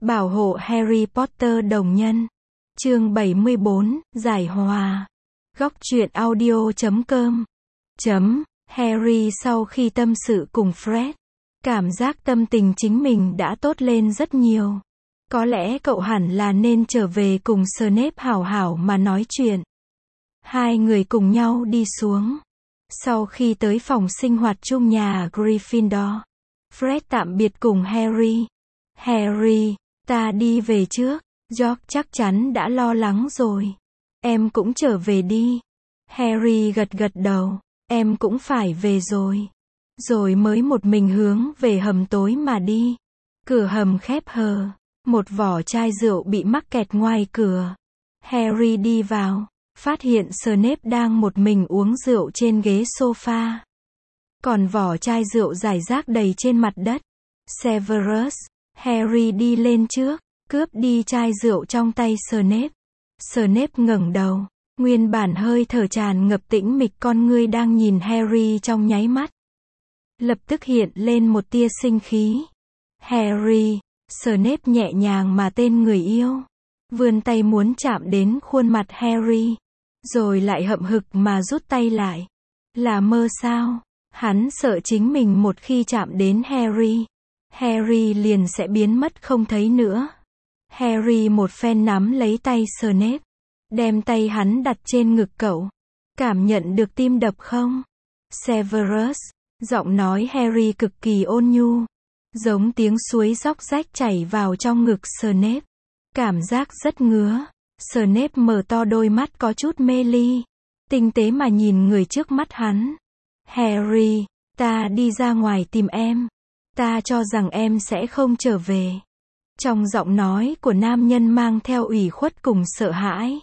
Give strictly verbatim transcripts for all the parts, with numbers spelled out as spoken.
Bảo hộ Harry Potter đồng nhân. Chương bảy mươi bốn, Giải hòa. Góc truyện audio chấm com. Chấm. Harry sau khi tâm sự cùng Fred, cảm giác tâm tình chính mình đã tốt lên rất nhiều. Có lẽ cậu hẳn là nên trở về cùng Snape hảo hảo mà nói chuyện. Hai người cùng nhau đi xuống. Sau khi tới phòng sinh hoạt chung nhà Gryffindor, Fred tạm biệt cùng Harry. Harry, ta đi về trước. George chắc chắn đã lo lắng rồi. Em cũng trở về đi. Harry gật gật đầu. Em cũng phải về rồi. Rồi mới một mình hướng về hầm tối mà đi. Cửa hầm khép hờ. Một vỏ chai rượu bị mắc kẹt ngoài cửa. Harry đi vào, phát hiện Snape đang một mình uống rượu trên ghế sofa. Còn vỏ chai rượu rải rác đầy trên mặt đất. Severus, Harry đi lên trước, cướp đi chai rượu trong tay Snape. Snape ngẩng đầu, nguyên bản hơi thở tràn ngập tĩnh mịch con ngươi đang nhìn Harry trong nháy mắt. Lập tức hiện lên một tia sinh khí. Harry, Snape nhẹ nhàng mà tên người yêu. Vươn tay muốn chạm đến khuôn mặt Harry. Rồi lại hậm hực mà rút tay lại. Là mơ sao? Hắn sợ chính mình một khi chạm đến Harry, Harry liền sẽ biến mất không thấy nữa. Harry một phen nắm lấy tay Snape, đem tay hắn đặt trên ngực cậu. Cảm nhận được tim đập không? Severus, giọng nói Harry cực kỳ ôn nhu, giống tiếng suối róc rách chảy vào trong ngực Snape. Cảm giác rất ngứa. Snape mở to đôi mắt có chút mê ly, tinh tế mà nhìn người trước mắt hắn. Harry, ta đi ra ngoài tìm em. Ta cho rằng em sẽ không trở về. Trong giọng nói của nam nhân mang theo ủy khuất cùng sợ hãi.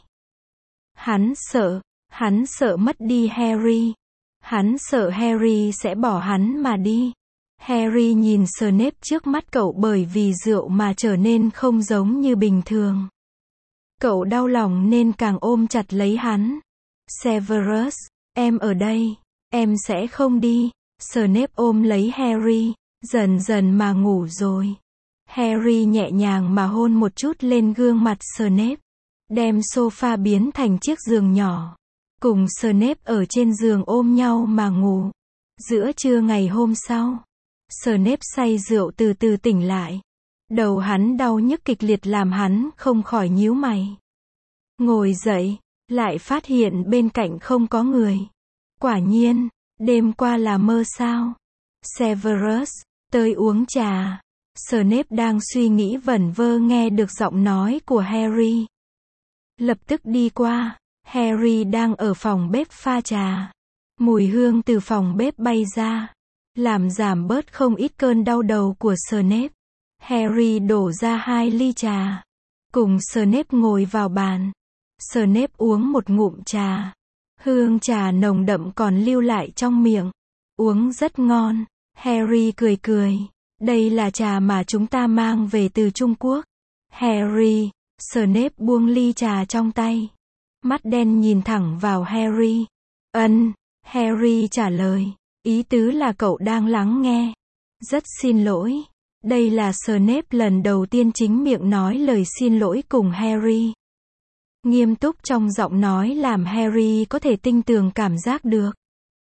Hắn sợ, hắn sợ mất đi Harry. Hắn sợ Harry sẽ bỏ hắn mà đi. Harry nhìn Snape trước mắt cậu bởi vì rượu mà trở nên không giống như bình thường. Cậu đau lòng nên càng ôm chặt lấy hắn. Severus, em ở đây. Em sẽ không đi. Snape ôm lấy Harry, dần dần mà ngủ rồi. Harry nhẹ nhàng mà hôn một chút lên gương mặt Snape, đem sofa biến thành chiếc giường nhỏ. Cùng Snape ở trên giường ôm nhau mà ngủ. Giữa trưa ngày hôm sau, Snape say rượu từ từ tỉnh lại. Đầu hắn đau nhức kịch liệt làm hắn không khỏi nhíu mày. Ngồi dậy, lại phát hiện bên cạnh không có người. Quả nhiên, đêm qua là mơ sao? Severus, tới uống trà. Snape đang suy nghĩ vẩn vơ nghe được giọng nói của Harry. Lập tức đi qua. Harry đang ở phòng bếp pha trà. Mùi hương từ phòng bếp bay ra, làm giảm bớt không ít cơn đau đầu của Snape. Harry đổ ra hai ly trà, cùng Snape ngồi vào bàn. Snape uống một ngụm trà. Hương trà nồng đậm còn lưu lại trong miệng. Uống rất ngon. Harry cười cười. Đây là trà mà chúng ta mang về từ Trung Quốc. Harry, Snape buông ly trà trong tay. Mắt đen nhìn thẳng vào Harry. Ân, Harry trả lời. Ý tứ là cậu đang lắng nghe. Rất xin lỗi. Đây là Snape lần đầu tiên chính miệng nói lời xin lỗi cùng Harry. Nghiêm túc trong giọng nói làm Harry có thể tinh tường cảm giác được.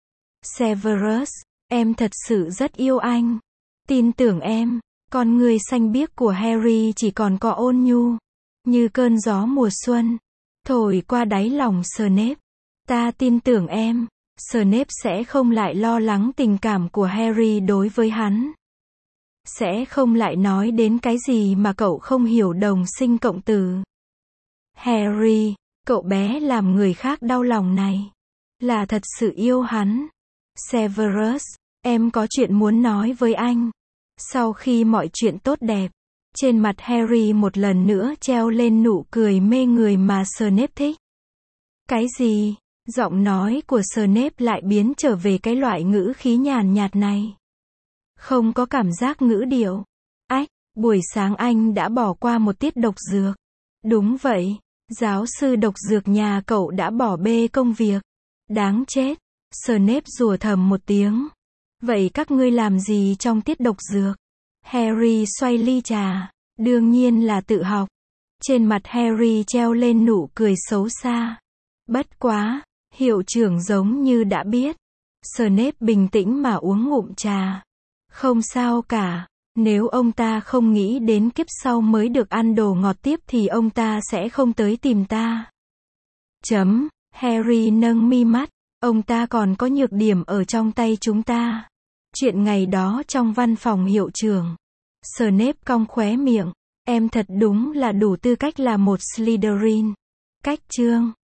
Severus, em thật sự rất yêu anh. Tin tưởng em. Con người xanh biếc của Harry chỉ còn có ôn nhu, như cơn gió mùa xuân, thổi qua đáy lòng Snape. Ta tin tưởng em. Snape sẽ không lại lo lắng tình cảm của Harry đối với hắn. Sẽ không lại nói đến cái gì mà cậu không hiểu đồng sinh cộng tử. Harry, cậu bé làm người khác đau lòng này, là thật sự yêu hắn. Severus, em có chuyện muốn nói với anh. Sau khi mọi chuyện tốt đẹp, trên mặt Harry một lần nữa treo lên nụ cười mê người mà Snape thích. Cái gì? Giọng nói của Snape lại biến trở về cái loại ngữ khí nhàn nhạt này. Không có cảm giác ngữ điệu. Ách, buổi sáng anh đã bỏ qua một tiết độc dược. Đúng vậy, giáo sư độc dược nhà cậu đã bỏ bê công việc. Đáng chết. Snape rủa thầm một tiếng. Vậy các ngươi làm gì trong tiết độc dược? Harry xoay ly trà, Đương nhiên là tự học. Trên mặt Harry treo lên nụ cười xấu xa. Bất quá, hiệu trưởng giống như đã biết. Snape bình tĩnh mà uống ngụm trà. Không sao cả, nếu ông ta không nghĩ đến kiếp sau mới được ăn đồ ngọt tiếp thì ông ta sẽ không tới tìm ta. Chấm, Harry nâng mi mắt, ông ta còn có nhược điểm ở trong tay chúng ta. Chuyện ngày đó trong văn phòng hiệu trưởng. Snape cong khóe miệng, em thật đúng là đủ tư cách là một Slytherin. Cách chương